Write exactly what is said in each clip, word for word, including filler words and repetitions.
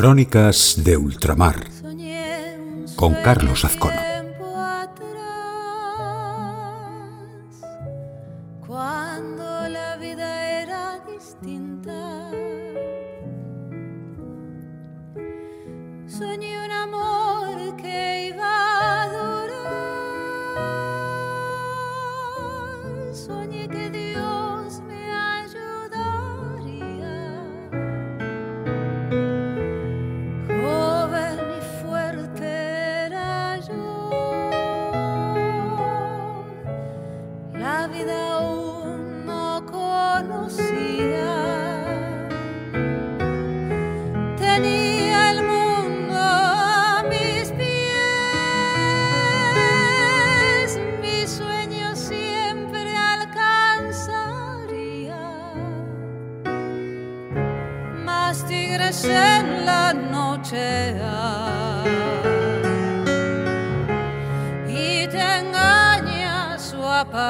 Crónicas de Ultramar, con Carlos Azcona. Cuando la vida era distinta, soñé un amor que iba a durar, soñé que Dios me ayudaría, joven y fuerte era yo, la vida aún no conocía, tenía el mundo a mis pies, mis sueños siempre alcanzaría, más tigres en la noche hay, y te engaña su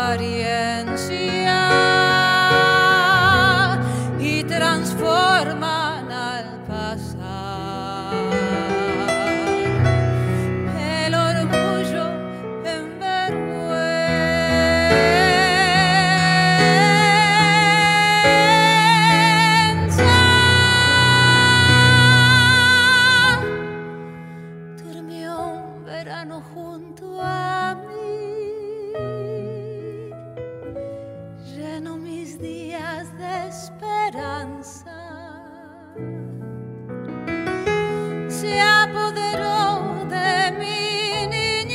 apariencia y transforman al pasar el orgullo en vergüenza. Durmió un verano junto a mí, llenó mis días de esperanza, se apoderó de mi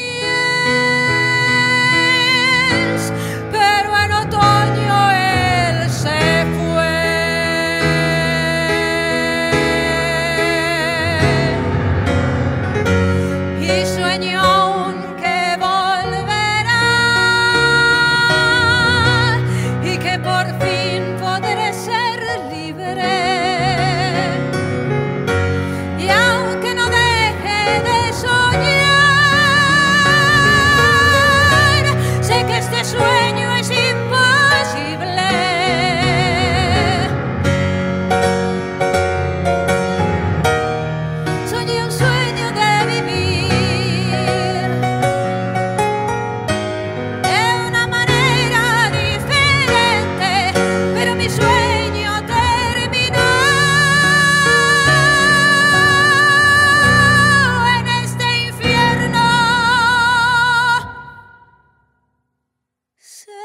niñez, pero en otoño él se fue y sueño aún que volverá y que por fin podré ser libre, y aunque no deje de soñar, sé que este sueño es imposible. Soñé un sueño de vivir de una manera diferente, pero mi sueño terminó en este infierno. Se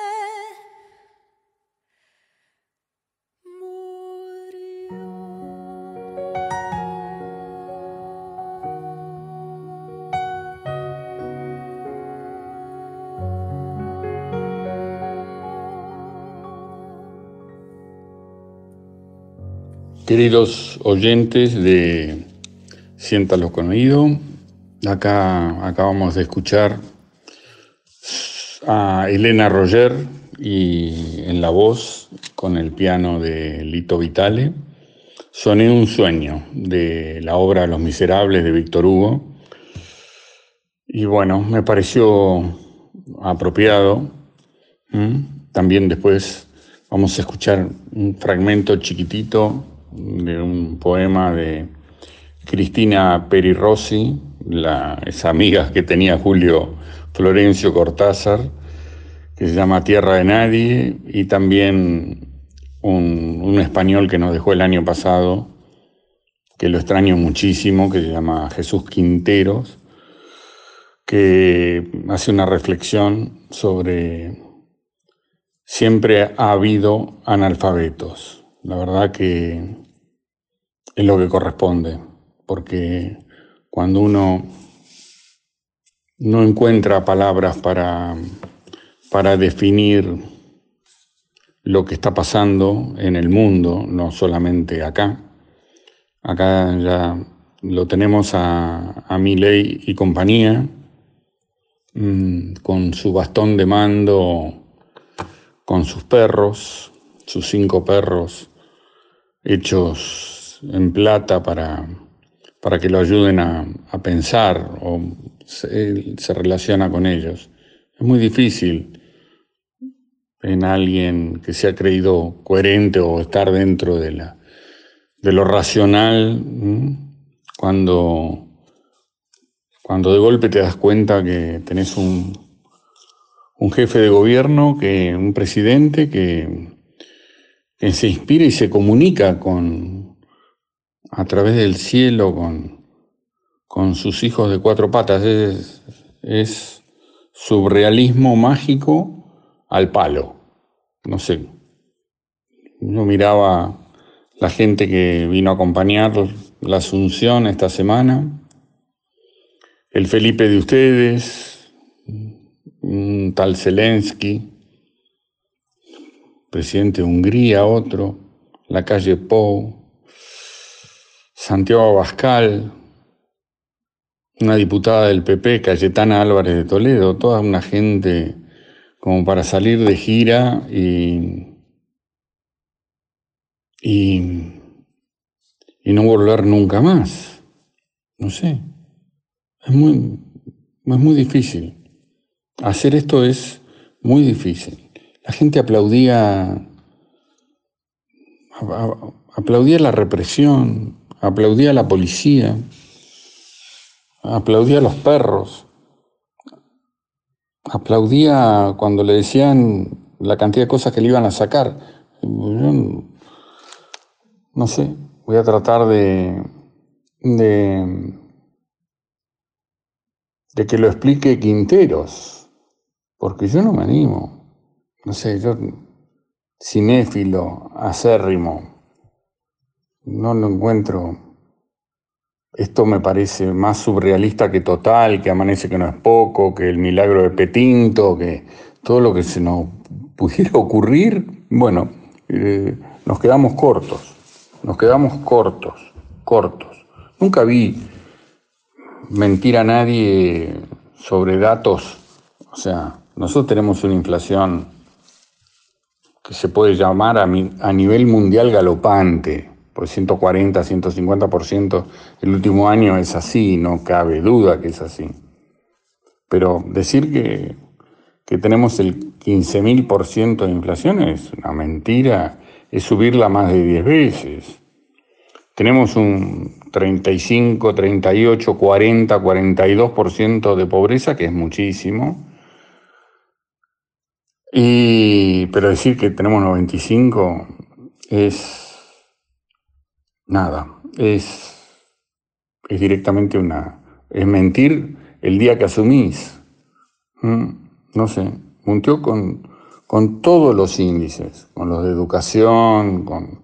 Queridos oyentes de Siéntalo con Oído, acá acabamos de escuchar a Elena Roger y en la voz con el piano de Lito Vitale, Soñé un sueño, de la obra Los Miserables de Víctor Hugo. Y bueno, me pareció apropiado. ¿Mm? También después vamos a escuchar un fragmento chiquitito de un poema de Cristina Peri Rossi, la, esa amiga que tenía Julio Florencio Cortázar, que se llama Tierra de Nadie, y también un, un español que nos dejó el año pasado, que lo extraño muchísimo, que se llama Jesús Quinteros, que hace una reflexión sobre siempre ha habido analfabetos. La verdad que es lo que corresponde, porque cuando uno no encuentra palabras para, para definir lo que está pasando en el mundo, no solamente acá, acá ya lo tenemos a, a Milei y compañía, mmm, con su bastón de mando, con sus perros, sus cinco perros hechos en plata para, para que lo ayuden a, a pensar, o se, se relaciona con ellos. Es muy difícil en alguien que se ha creído coherente o estar dentro de, la, de lo racional, ¿m? cuando, cuando de golpe te das cuenta que tenés un, un jefe de gobierno, que, un presidente que, que se inspira y se comunica con, a través del cielo con, con sus hijos de cuatro patas. Es, es surrealismo mágico al palo. No sé, yo miraba la gente que vino a acompañar la Asunción esta semana, el Felipe de ustedes, un tal Zelensky, presidente de Hungría, otro, la calle Pou, Santiago Abascal, una diputada del P P, Cayetana Álvarez de Toledo, toda una gente como para salir de gira y, y, y no volver nunca más. No sé, es muy, es muy difícil. Hacer esto es muy difícil. La gente aplaudía, aplaudía la represión, aplaudía a la policía, aplaudía a los perros, aplaudía cuando le decían la cantidad de cosas que le iban a sacar. Yo no, no sé, voy a tratar de, de, de que lo explique Quinteros, porque yo no me animo. No sé, yo, cinéfilo, acérrimo, no lo encuentro. Esto me parece más surrealista que Total, que Amanece que no es poco, que El milagro de Petinto, que todo lo que se nos pudiera ocurrir. Bueno, eh, nos quedamos cortos, nos quedamos cortos, cortos. Nunca vi mentir a nadie sobre datos. O sea, nosotros tenemos una inflación que se puede llamar a, mi, a nivel mundial galopante. Por ciento cuarenta, ciento cincuenta por ciento el último año es así, no cabe duda que es así. Pero decir que, que tenemos el quince mil por ciento de inflación es una mentira, es subirla más de diez veces. Tenemos un treinta y cinco, treinta y ocho, cuarenta, cuarenta y dos por ciento de pobreza, que es muchísimo. Y, pero decir que tenemos noventa y cinco es... nada, es, es directamente una... es mentir el día que asumís. ¿Mm? No sé, mintió con, con todos los índices, con los de educación, con...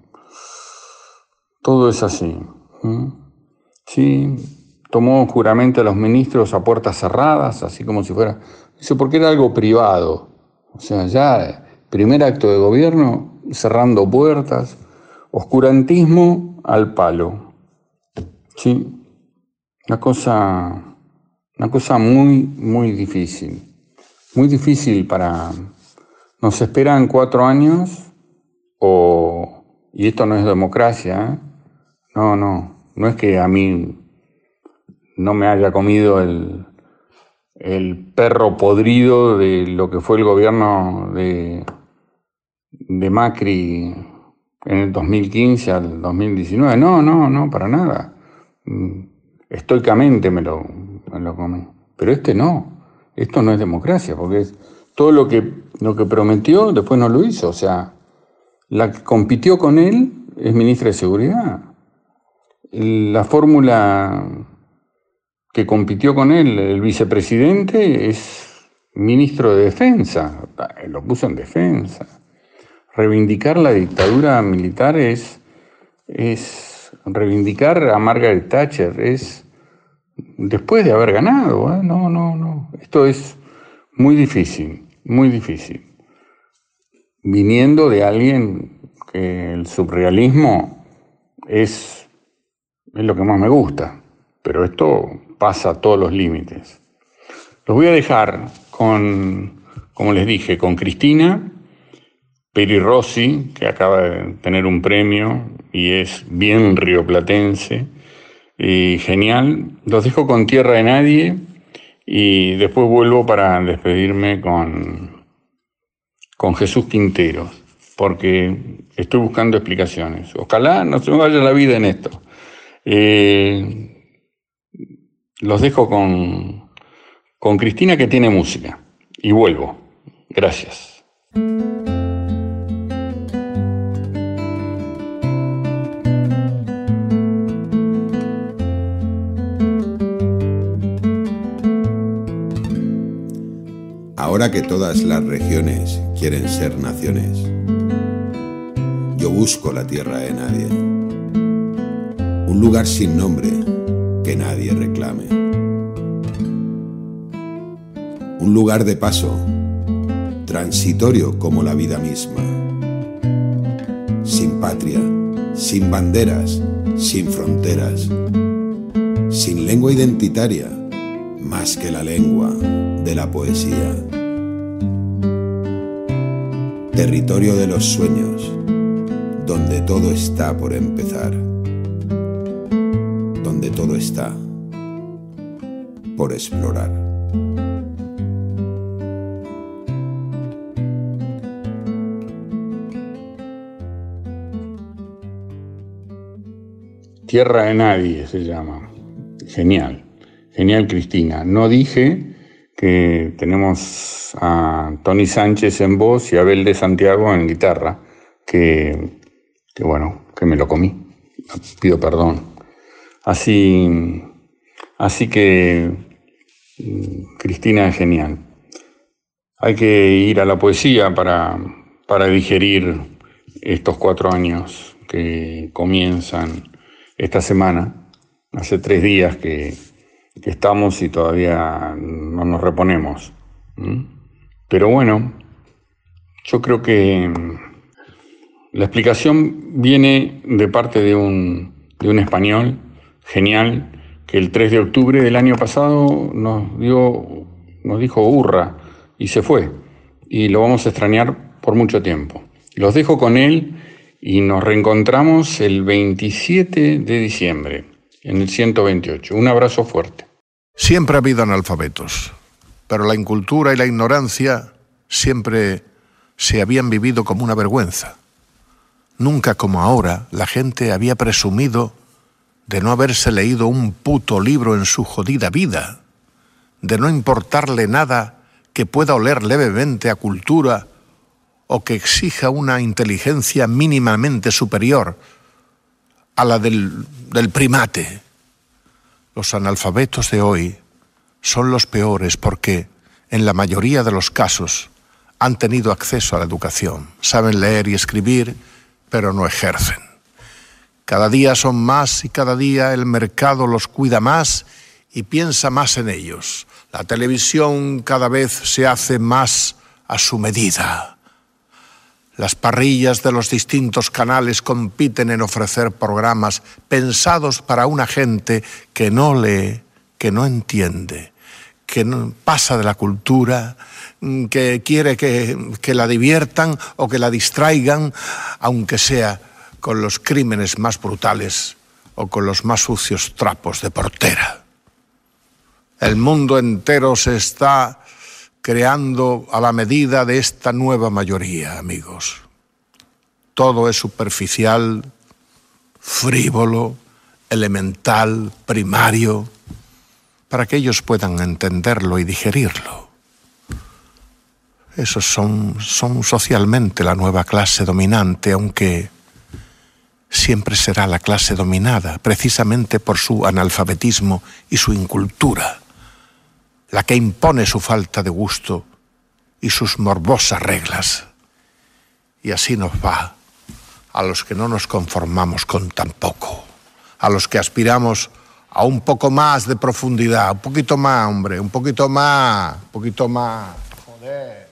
todo es así. ¿Mm? Sí, tomó juramento a los ministros a puertas cerradas, así como si fuera... Dice, porque era algo privado. O sea, ya, primer acto de gobierno, cerrando puertas, oscurantismo al palo. Sí, una cosa, una cosa muy, muy difícil. Muy difícil para... Nos esperan cuatro años o... Y esto no es democracia, ¿eh? No, no. No es que a mí no me haya comido el, el perro podrido de lo que fue el gobierno de, de Macri en el dos mil quince al dos mil diecinueve. No, no, no, para nada. Estoicamente me lo, me lo comí. Pero este no. Esto no es democracia, porque es todo lo que, lo que prometió, después no lo hizo. O sea, la que compitió con él es ministra de Seguridad. La fórmula que compitió con él, el vicepresidente, es ministro de Defensa. Lo puso en defensa. Reivindicar la dictadura militar es, es reivindicar a Margaret Thatcher, es después de haber ganado. ¿eh? No, no, no. Esto es muy difícil, muy difícil. Viniendo de alguien que el surrealismo es, es lo que más me gusta, pero esto pasa todos los límites. Los voy a dejar con, como les dije, con Cristina Peri Rossi, que acaba de tener un premio y es bien rioplatense, y genial. Los dejo con Tierra de Nadie y después vuelvo para despedirme con, con Jesús Quinteros, porque estoy buscando explicaciones. Ojalá no se me vaya la vida en esto. Eh, Los dejo con, con Cristina, que tiene música, y vuelvo. Gracias. Ahora que todas las regiones quieren ser naciones, yo busco la tierra de nadie, un lugar sin nombre que nadie reclame, un lugar de paso, transitorio como la vida misma, sin patria, sin banderas, sin fronteras, sin lengua identitaria, más que la lengua de la poesía. Territorio de los sueños, donde todo está por empezar, donde todo está por explorar. Tierra de nadie se llama. Genial, genial, Cristina. No dije que tenemos a Tony Sánchez en voz y a Abel de Santiago en guitarra, que, que bueno, que me lo comí. Pido perdón. Así, así que Cristina es genial. Hay que ir a la poesía para, para digerir estos cuatro años que comienzan esta semana. Hace tres días que, que estamos y todavía no nos reponemos. ¿Mm? Pero bueno, yo creo que la explicación viene de parte de un, de un español genial que el tres de octubre del año pasado nos dio, nos dijo hurra y se fue. Y lo vamos a extrañar por mucho tiempo. Los dejo con él y nos reencontramos el veintisiete de diciembre en el ciento veintiocho. Un abrazo fuerte. Siempre ha habido analfabetos, pero la incultura y la ignorancia siempre se habían vivido como una vergüenza. Nunca como ahora la gente había presumido de no haberse leído un puto libro en su jodida vida, de no importarle nada que pueda oler levemente a cultura o que exija una inteligencia mínimamente superior a la del, del primate. Los analfabetos de hoy son los peores porque, en la mayoría de los casos, han tenido acceso a la educación. Saben leer y escribir, pero no ejercen. Cada día son más y cada día el mercado los cuida más y piensa más en ellos. La televisión cada vez se hace más a su medida. Las parrillas de los distintos canales compiten en ofrecer programas pensados para una gente que no lee, que no entiende, que no pasa de la cultura, que quiere que, que la diviertan o que la distraigan, aunque sea con los crímenes más brutales o con los más sucios trapos de portera. El mundo entero se está creando a la medida de esta nueva mayoría, amigos. Todo es superficial, frívolo, elemental, primario, para que ellos puedan entenderlo y digerirlo. Esos son, son socialmente la nueva clase dominante, aunque siempre será la clase dominada, precisamente por su analfabetismo y su incultura, la que impone su falta de gusto y sus morbosas reglas. Y así nos va a los que no nos conformamos con tan poco, a los que aspiramos a un poco más de profundidad, un poquito más, hombre, un poquito más, un poquito más, joder.